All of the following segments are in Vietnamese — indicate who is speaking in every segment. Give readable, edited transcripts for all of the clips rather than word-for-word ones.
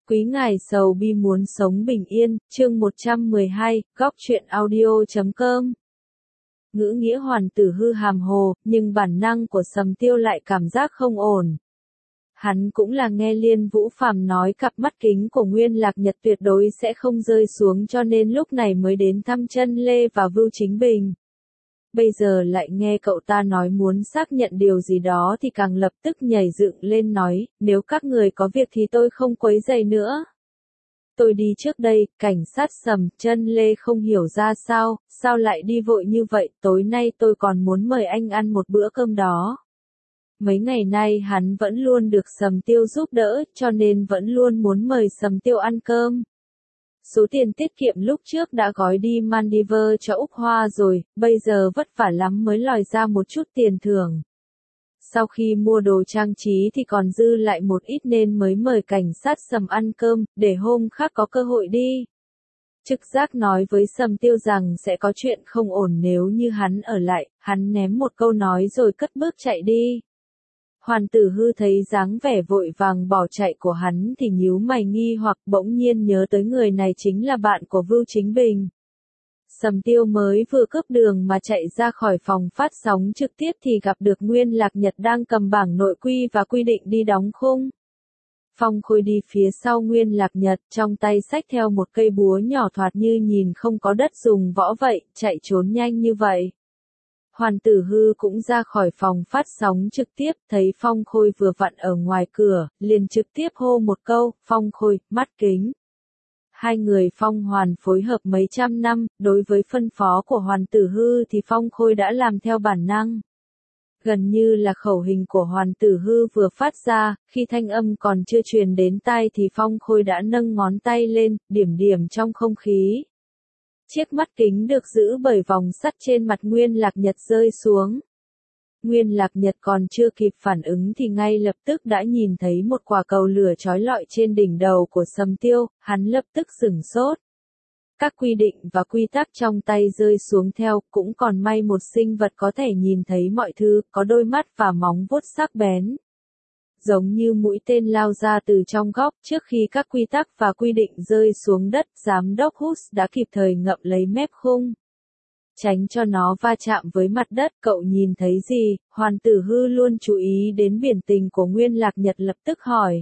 Speaker 1: Quý ngài sầu bi muốn sống bình yên, chương 112, góc truyện audio.com. Ngữ nghĩa Hoàn Tử Hư hàm hồ, nhưng bản năng của Sầm Tiêu lại cảm giác không ổn. Hắn cũng là nghe Liên Vũ Phàm nói cặp mắt kính của Nguyên Lạc Nhật tuyệt đối sẽ không rơi xuống, cho nên lúc này mới đến thăm Chân Lê và Vưu Chính Bình. Bây giờ lại nghe cậu ta nói muốn xác nhận điều gì đó thì càng lập tức nhảy dựng lên nói, nếu các người có việc thì tôi không quấy rầy nữa. Tôi đi trước đây. Cảnh sát Sầm. Chân Lê không hiểu ra sao lại đi vội như vậy, tối nay tôi còn muốn mời anh ăn một bữa cơm đó. Mấy ngày nay hắn vẫn luôn được Sầm Tiêu giúp đỡ, cho nên vẫn luôn muốn mời Sầm Tiêu ăn cơm. Số tiền tiết kiệm lúc trước đã gói đi Maldives cho Úc Hoa rồi, bây giờ vất vả lắm mới lòi ra một chút tiền thưởng. Sau khi mua đồ trang trí thì còn dư lại một ít nên mới mời cảnh sát Sầm ăn cơm, để hôm khác có cơ hội đi. Trực giác nói với Sầm Tiêu rằng sẽ có chuyện không ổn nếu như hắn ở lại, hắn ném một câu nói rồi cất bước chạy đi. Hoàn Tử Hư thấy dáng vẻ vội vàng bỏ chạy của hắn thì nhíu mày nghi hoặc, bỗng nhiên nhớ tới người này chính là bạn của Vưu Chính Bình. Sầm Tiêu mới vừa cướp đường mà chạy ra khỏi phòng phát sóng trực tiếp thì gặp được Nguyên Lạc Nhật đang cầm bảng nội quy và quy định đi đóng khung. Phong Khôi đi phía sau Nguyên Lạc Nhật, trong tay xách theo một cây búa nhỏ thoạt như nhìn không có đất dùng võ vậy, chạy trốn nhanh như vậy. Hoàn Tử Hư cũng ra khỏi phòng phát sóng trực tiếp, thấy Phong Khôi vừa vặn ở ngoài cửa, liền trực tiếp hô một câu, Phong Khôi, mắt kính. Hai người Phong Hoàn phối hợp mấy trăm năm, đối với phân phó của Hoàn Tử Hư thì Phong Khôi đã làm theo bản năng. Gần như là khẩu hình của Hoàn Tử Hư vừa phát ra, khi thanh âm còn chưa truyền đến tai thì Phong Khôi đã nâng ngón tay lên, điểm điểm trong không khí. Chiếc mắt kính được giữ bởi vòng sắt trên mặt Nguyên Lạc Nhật rơi xuống. Nguyên Lạc Nhật còn chưa kịp phản ứng thì ngay lập tức đã nhìn thấy một quả cầu lửa chói lọi trên đỉnh đầu của Sầm Tiêu, hắn lập tức sửng sốt. Các quy định và quy tắc trong tay rơi xuống theo, cũng còn may một sinh vật có thể nhìn thấy mọi thứ, có đôi mắt và móng vuốt sắc bén. Giống như mũi tên lao ra từ trong góc, trước khi các quy tắc và quy định rơi xuống đất, giám đốc Hus đã kịp thời ngậm lấy mép khung. Tránh cho nó va chạm với mặt đất. Cậu nhìn thấy gì? Hoàn Tử Hư luôn chú ý đến biển tình của Nguyên Lạc Nhật lập tức hỏi.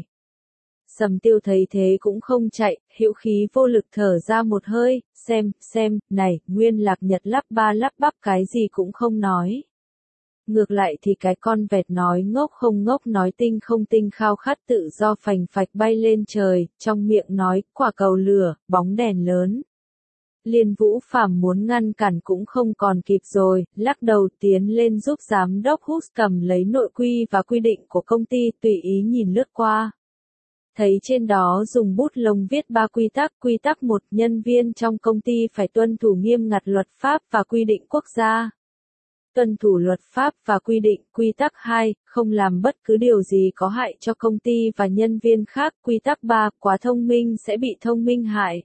Speaker 1: Sầm Tiêu thấy thế cũng không chạy, hữu khí vô lực thở ra một hơi, xem, này, Nguyên Lạc Nhật lắp ba lắp bắp cái gì cũng không nói. Ngược lại thì cái con vẹt nói ngốc không ngốc nói tinh không tinh khao khát tự do phành phạch bay lên trời, trong miệng nói, quả cầu lửa, bóng đèn lớn. Liên Vũ Phàm muốn ngăn cản cũng không còn kịp rồi, lắc đầu tiến lên giúp giám đốc Hus cầm lấy nội quy và quy định của công ty, tùy ý nhìn lướt qua. Thấy trên đó dùng bút lông viết 3 quy tắc 1, nhân viên trong công ty phải tuân thủ nghiêm ngặt luật pháp và quy định quốc gia. Tuân thủ luật pháp và quy định. Quy tắc 2, không làm bất cứ điều gì có hại cho công ty và nhân viên khác. Quy tắc 3, quá thông minh sẽ bị thông minh hại.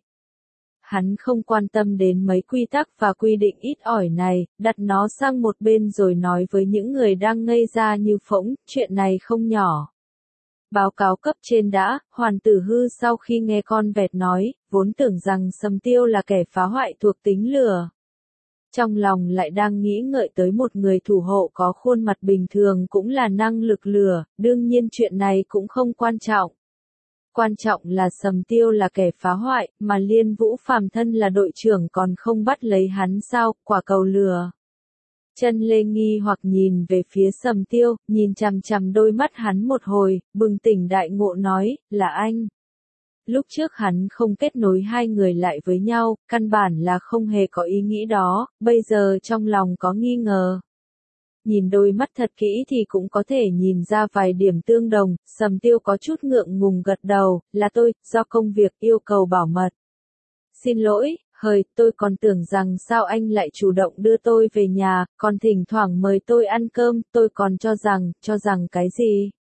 Speaker 1: Hắn không quan tâm đến mấy quy tắc và quy định ít ỏi này, đặt nó sang một bên rồi nói với những người đang ngây ra như phỗng, chuyện này không nhỏ. Báo cáo cấp trên đã. Hoàn Tử Hư sau khi nghe con vẹt nói, vốn tưởng rằng Sầm Tiêu là kẻ phá hoại thuộc tính lửa. Trong lòng lại đang nghĩ ngợi tới một người thủ hộ có khuôn mặt bình thường cũng là năng lực lửa, đương nhiên chuyện này cũng không quan trọng. Quan trọng là Sầm Tiêu là kẻ phá hoại, mà Liên Vũ Phàm thân là đội trưởng còn không bắt lấy hắn sao, quả cầu lửa. Chân Lê nghi hoặc nhìn về phía Sầm Tiêu, nhìn chằm chằm đôi mắt hắn một hồi, bừng tỉnh đại ngộ nói, là anh. Lúc trước hắn không kết nối hai người lại với nhau, căn bản là không hề có ý nghĩ đó, bây giờ trong lòng có nghi ngờ. Nhìn đôi mắt thật kỹ thì cũng có thể nhìn ra vài điểm tương đồng. Sầm Tiêu có chút ngượng ngùng gật đầu, là tôi, do công việc yêu cầu bảo mật. Xin lỗi, tôi còn tưởng rằng sao anh lại chủ động đưa tôi về nhà, còn thỉnh thoảng mời tôi ăn cơm, tôi còn cho rằng cái gì?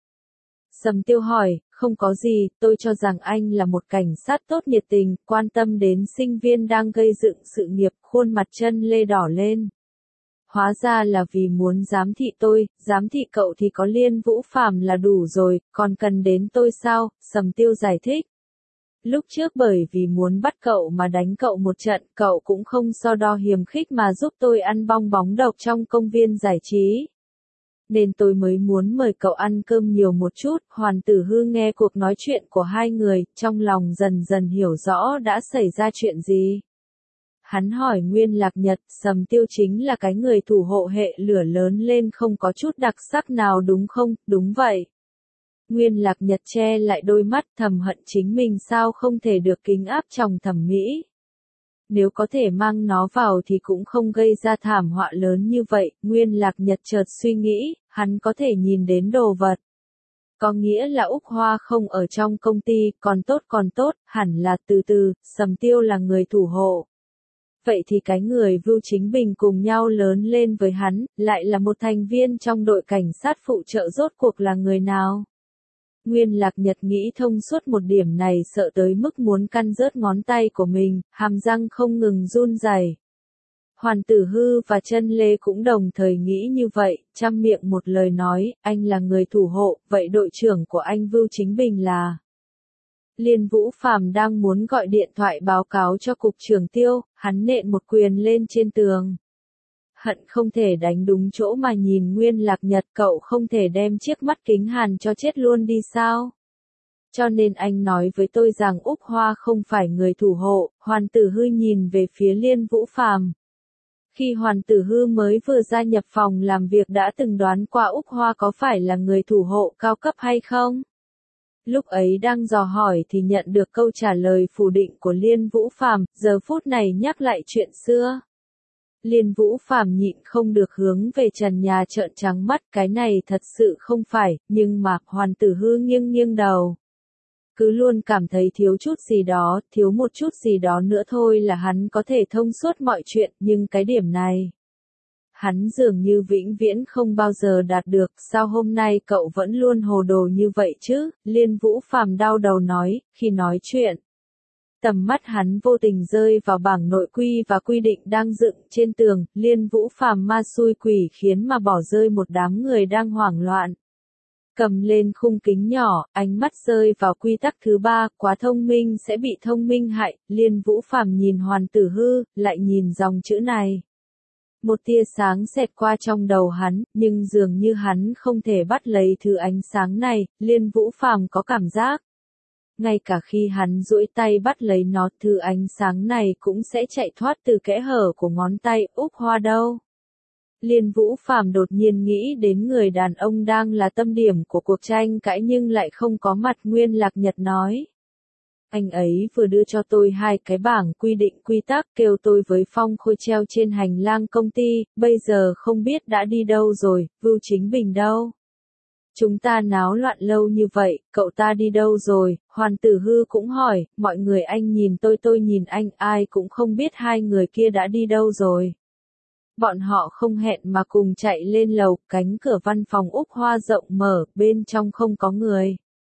Speaker 1: Sầm Tiêu hỏi, không có gì, tôi cho rằng anh là một cảnh sát tốt nhiệt tình, quan tâm đến sinh viên đang gây dựng sự nghiệp. Khuôn mặt Chân Lê đỏ lên. Hóa ra là vì muốn giám thị tôi, giám thị cậu thì có Liên Vũ Phàm là đủ rồi, còn cần đến tôi sao? Sầm Tiêu giải thích. Lúc trước bởi vì muốn bắt cậu mà đánh cậu một trận, cậu cũng không so đo hiềm khích mà giúp tôi ăn bong bóng độc trong công viên giải trí. Nên tôi mới muốn mời cậu ăn cơm nhiều một chút. Hoàn Tử Hư nghe cuộc nói chuyện của hai người, trong lòng dần dần hiểu rõ đã xảy ra chuyện gì. Hắn hỏi Nguyên Lạc Nhật, Sầm Tiêu chính là cái người thủ hộ hệ lửa lớn lên không có chút đặc sắc nào đúng không? Đúng vậy. Nguyên Lạc Nhật che lại đôi mắt thầm hận chính mình sao không thể được kính áp trong thẩm mỹ. Nếu có thể mang nó vào thì cũng không gây ra thảm họa lớn như vậy. Nguyên Lạc Nhật chợt suy nghĩ, hắn có thể nhìn đến đồ vật. Có nghĩa là Úc Hoa không ở trong công ty, còn tốt, hẳn là từ từ, Sầm Tiêu là người thủ hộ. Vậy thì cái người Vưu Chính Bình cùng nhau lớn lên với hắn, lại là một thành viên trong đội cảnh sát phụ trợ rốt cuộc là người nào? Nguyên Lạc Nhật nghĩ thông suốt một điểm này sợ tới mức muốn căn rớt ngón tay của mình, hàm răng không ngừng run rẩy. Hoàn Tử Hư và Chân Lê cũng đồng thời nghĩ như vậy, trăm miệng một lời nói, anh là người thủ hộ, vậy đội trưởng của anh Vưu Chính Bình là... Liên Vũ Phàm đang muốn gọi điện thoại báo cáo cho cục trưởng Tiêu, hắn nện một quyền lên trên tường. Hận không thể đánh đúng chỗ mà nhìn Nguyên Lạc Nhật, cậu không thể đem chiếc mắt kính hàn cho chết luôn đi sao? Cho nên anh nói với tôi rằng Úc Hoa không phải người thủ hộ. Hoàn Tử Hư nhìn về phía Liên Vũ Phàm. Khi Hoàn Tử Hư mới vừa gia nhập phòng làm việc đã từng đoán qua Úc Hoa có phải là người thủ hộ cao cấp hay không? Lúc ấy đang dò hỏi thì nhận được câu trả lời phủ định của Liên Vũ Phàm, giờ phút này nhắc lại chuyện xưa. Liên Vũ Phàm nhịn không được hướng về trần nhà trợn trắng mắt, cái này thật sự không phải, nhưng mà Hoàn Tử Hư nghiêng nghiêng đầu. Cứ luôn cảm thấy thiếu chút gì đó, thiếu một chút gì đó nữa thôi là hắn có thể thông suốt mọi chuyện, nhưng cái điểm này... Hắn dường như vĩnh viễn không bao giờ đạt được, sao hôm nay cậu vẫn luôn hồ đồ như vậy chứ? Liên Vũ Phàm đau đầu nói, khi nói chuyện. Tầm mắt hắn vô tình rơi vào bảng nội quy và quy định đang dựng trên tường, Liên Vũ Phàm ma xui quỷ khiến mà bỏ rơi một đám người đang hoảng loạn. Cầm lên khung kính nhỏ, ánh mắt rơi vào quy tắc thứ 3, quá thông minh sẽ bị thông minh hại. Liên Vũ Phàm nhìn Hoàn Tử Hư, lại nhìn dòng chữ này. Một tia sáng xẹt qua trong đầu hắn, nhưng dường như hắn không thể bắt lấy thứ ánh sáng này. Liên Vũ Phàm có cảm giác. Ngay cả khi hắn duỗi tay bắt lấy nó, thứ ánh sáng này cũng sẽ chạy thoát từ kẽ hở của ngón tay. Úc Hoa đâu? Liên Vũ Phàm đột nhiên nghĩ đến người đàn ông đang là tâm điểm của cuộc tranh cãi nhưng lại không có mặt. Nguyên Lạc Nhật nói. Anh ấy vừa đưa cho tôi 2 cái bảng quy định quy tắc, kêu tôi với Phong Khôi treo trên hành lang công ty, bây giờ không biết đã đi đâu rồi. Vưu Chính Bình đâu? Chúng ta náo loạn lâu như vậy, cậu ta đi đâu rồi? Hoàn Tử Hư cũng hỏi, mọi người anh nhìn tôi nhìn anh, ai cũng không biết hai người kia đã đi đâu rồi. Bọn họ không hẹn mà cùng chạy lên lầu, cánh cửa văn phòng Úc Hoa rộng mở, bên trong không có người.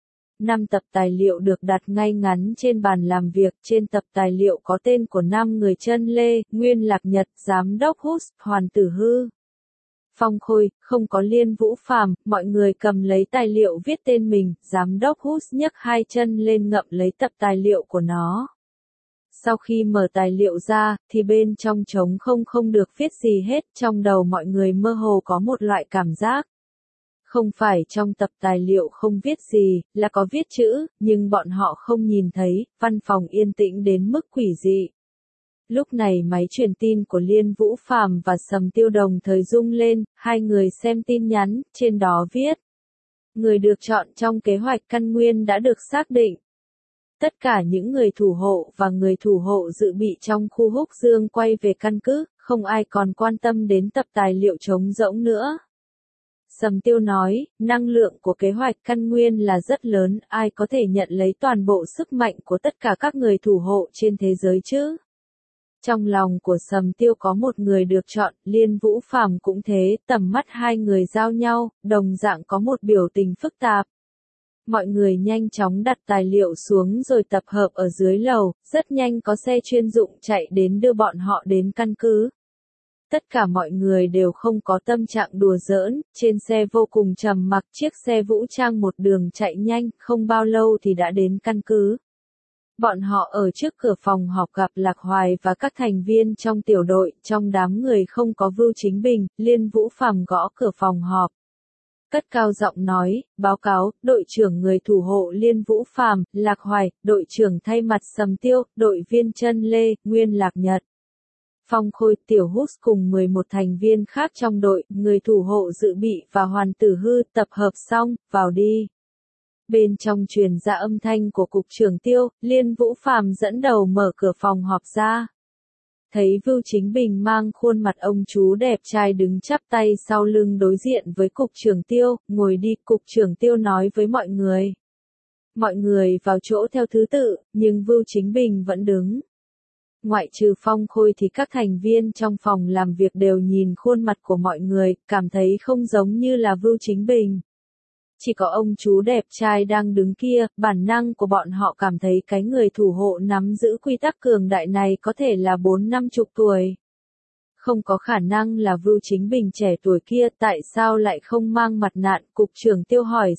Speaker 1: 5 tập tài liệu được đặt ngay ngắn trên bàn làm việc, trên tập tài liệu có tên của 5 người: Chân Lê, Nguyên Lạc Nhật, Giám đốc Hus, Hoàn Tử Hư, Phong Khôi, không có Liên Vũ Phàm. Mọi người cầm lấy tài liệu viết tên mình, Giám đốc Hus nhấc 2 chân lên ngậm lấy tập tài liệu của nó. Sau khi mở tài liệu ra, thì bên trong trống không được viết gì hết, trong đầu mọi người mơ hồ có một loại cảm giác. Không phải trong tập tài liệu không viết gì, là có viết chữ, nhưng bọn họ không nhìn thấy. Văn phòng yên tĩnh đến mức quỷ dị. Lúc này máy truyền tin của Liên Vũ Phàm và Sầm Tiêu đồng thời rung lên, hai người xem tin nhắn, trên đó viết. Người được chọn trong kế hoạch căn nguyên đã được xác định. Tất cả những người thủ hộ và người thủ hộ dự bị trong khu Húc Dương quay về căn cứ, không ai còn quan tâm đến tập tài liệu trống rỗng nữa. Sầm Tiêu nói, năng lượng của kế hoạch căn nguyên là rất lớn, ai có thể nhận lấy toàn bộ sức mạnh của tất cả các người thủ hộ trên thế giới chứ? Trong lòng của Sầm Tiêu có một người được chọn, Liên Vũ Phàm cũng thế, tầm mắt hai người giao nhau, đồng dạng có một biểu tình phức tạp. Mọi người nhanh chóng đặt tài liệu xuống rồi tập hợp ở dưới lầu, rất nhanh có xe chuyên dụng chạy đến đưa bọn họ đến căn cứ. Tất cả mọi người đều không có tâm trạng đùa giỡn, trên xe vô cùng trầm mặc, chiếc xe vũ trang một đường chạy nhanh, không bao lâu thì đã đến căn cứ. Bọn họ ở trước cửa phòng họp gặp Lạc Hoài và các thành viên trong tiểu đội, trong đám người không có Vưu Chính Bình, Liên Vũ Phàm gõ cửa phòng họp. Cất cao giọng nói, báo cáo, đội trưởng người thủ hộ Liên Vũ Phàm, Lạc Hoài, đội trưởng thay mặt Sầm Tiêu, đội viên Chân Lê, Nguyên Lạc Nhật. Phong Khôi, Tiểu Hút cùng 11 thành viên khác trong đội, người thủ hộ dự bị và Hoàn Tử Hư tập hợp xong, vào đi. Bên trong truyền ra âm thanh của cục trưởng Tiêu, Liên Vũ Phàm dẫn đầu mở cửa phòng họp ra. Thấy Vưu Chính Bình mang khuôn mặt ông chú đẹp trai đứng chắp tay sau lưng đối diện với cục trưởng Tiêu, ngồi đi, cục trưởng Tiêu nói với mọi người. Mọi người vào chỗ theo thứ tự, nhưng Vưu Chính Bình vẫn đứng. Ngoại trừ Phong Khôi thì các thành viên trong phòng làm việc đều nhìn khuôn mặt của mọi người, cảm thấy không giống như là Vưu Chính Bình. Chỉ có ông chú đẹp trai đang đứng kia, bản năng của bọn họ cảm thấy cái người thủ hộ nắm giữ quy tắc cường đại này có thể là 4-50 tuổi. Không có khả năng là Vưu Chính Bình trẻ tuổi kia, tại sao lại không mang mặt nạ, cục trưởng Tiêu hỏi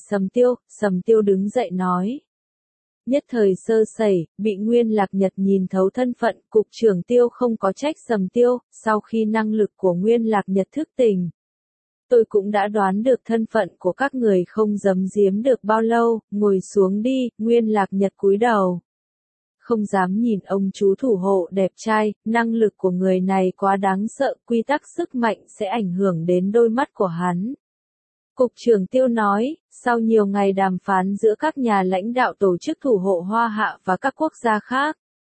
Speaker 1: Sầm Tiêu đứng dậy nói. Nhất thời sơ sẩy, bị Nguyên Lạc Nhật nhìn thấu thân phận, cục trưởng Tiêu không có trách Sầm Tiêu, sau khi năng lực của Nguyên Lạc Nhật thức tỉnh. Tôi cũng đã đoán được thân phận của các người không giấu giếm được bao lâu, ngồi xuống đi, Nguyên Lạc Nhật cúi đầu. Không dám nhìn ông chú thủ hộ đẹp trai, năng lực của người này quá đáng sợ, quy tắc sức mạnh sẽ ảnh hưởng đến đôi mắt của hắn. Cục trưởng Tiêu nói, sau nhiều ngày đàm phán giữa các nhà lãnh đạo tổ chức thủ hộ Hoa Hạ và các quốc gia khác,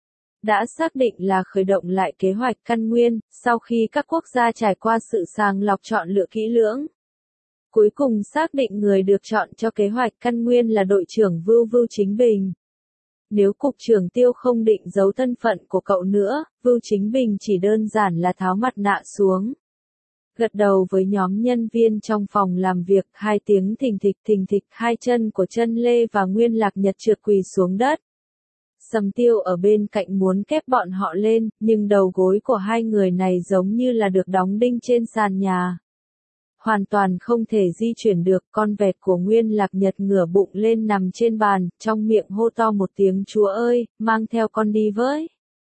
Speaker 1: đã xác định là khởi động lại kế hoạch căn nguyên, sau khi các quốc gia trải qua sự sàng lọc chọn lựa kỹ lưỡng. Cuối cùng xác định người được chọn cho kế hoạch căn nguyên là đội trưởng Vưu Chính Bình. Nếu cục trưởng Tiêu không định giấu thân phận của cậu nữa, Vưu Chính Bình chỉ đơn giản là tháo mặt nạ xuống. Gật đầu với nhóm nhân viên trong phòng làm việc, 2 tiếng thình thịch, 2 chân của Chân Lê và Nguyên Lạc Nhật trượt quỳ xuống đất. Sầm Tiêu ở bên cạnh muốn kép bọn họ lên, nhưng đầu gối của hai người này giống như là được đóng đinh trên sàn nhà. Hoàn toàn không thể di chuyển được, con vẹt của Nguyên Lạc Nhật ngửa bụng lên nằm trên bàn, trong miệng hô to một tiếng Chúa ơi, mang theo con đi với.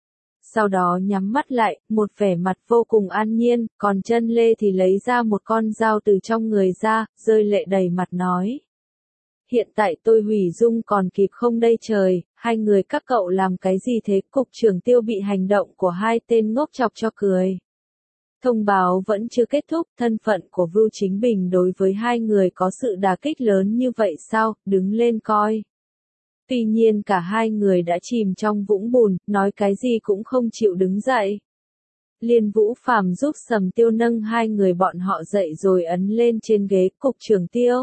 Speaker 1: Sau đó nhắm mắt lại, một vẻ mặt vô cùng an nhiên, còn Chân Lê thì lấy ra một con dao từ trong người ra, rơi lệ đầy mặt nói. Hiện tại tôi hủy dung còn kịp không đây trời, hai người các cậu làm cái gì thế? Cục trưởng Tiêu bị hành động của hai tên ngốc chọc cho cười. Thông báo vẫn chưa kết thúc, thân phận của Vưu Chính Bình đối với hai người có sự đả kích lớn như vậy sao, đứng lên coi. Tuy nhiên cả hai người đã chìm trong vũng bùn, nói cái gì cũng không chịu đứng dậy. Liên Vũ Phàm giúp Sầm Tiêu nâng hai người bọn họ dậy rồi ấn lên trên ghế, cục trưởng Tiêu.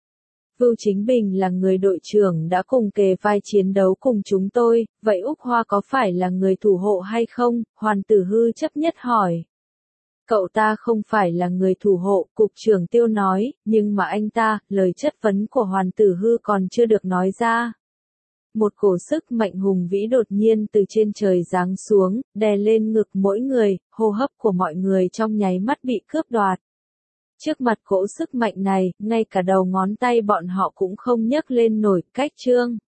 Speaker 1: Vưu Chính Bình là người đội trưởng đã cùng kề vai chiến đấu cùng chúng tôi, vậy Úc Hoa có phải là người thủ hộ hay không? Hoàn Tử Hư chấp nhất hỏi. Cậu ta không phải là người thủ hộ, cục trưởng Tiêu nói, nhưng mà anh ta, lời chất vấn của Hoàn Tử Hư còn chưa được nói ra. Một cổ sức mạnh hùng vĩ đột nhiên từ trên trời giáng xuống, đè lên ngực mỗi người, hô hấp của mọi người trong nháy mắt bị cướp đoạt. Trước mặt cỗ sức mạnh này, ngay cả đầu ngón tay bọn họ cũng không nhấc lên nổi, cách trương.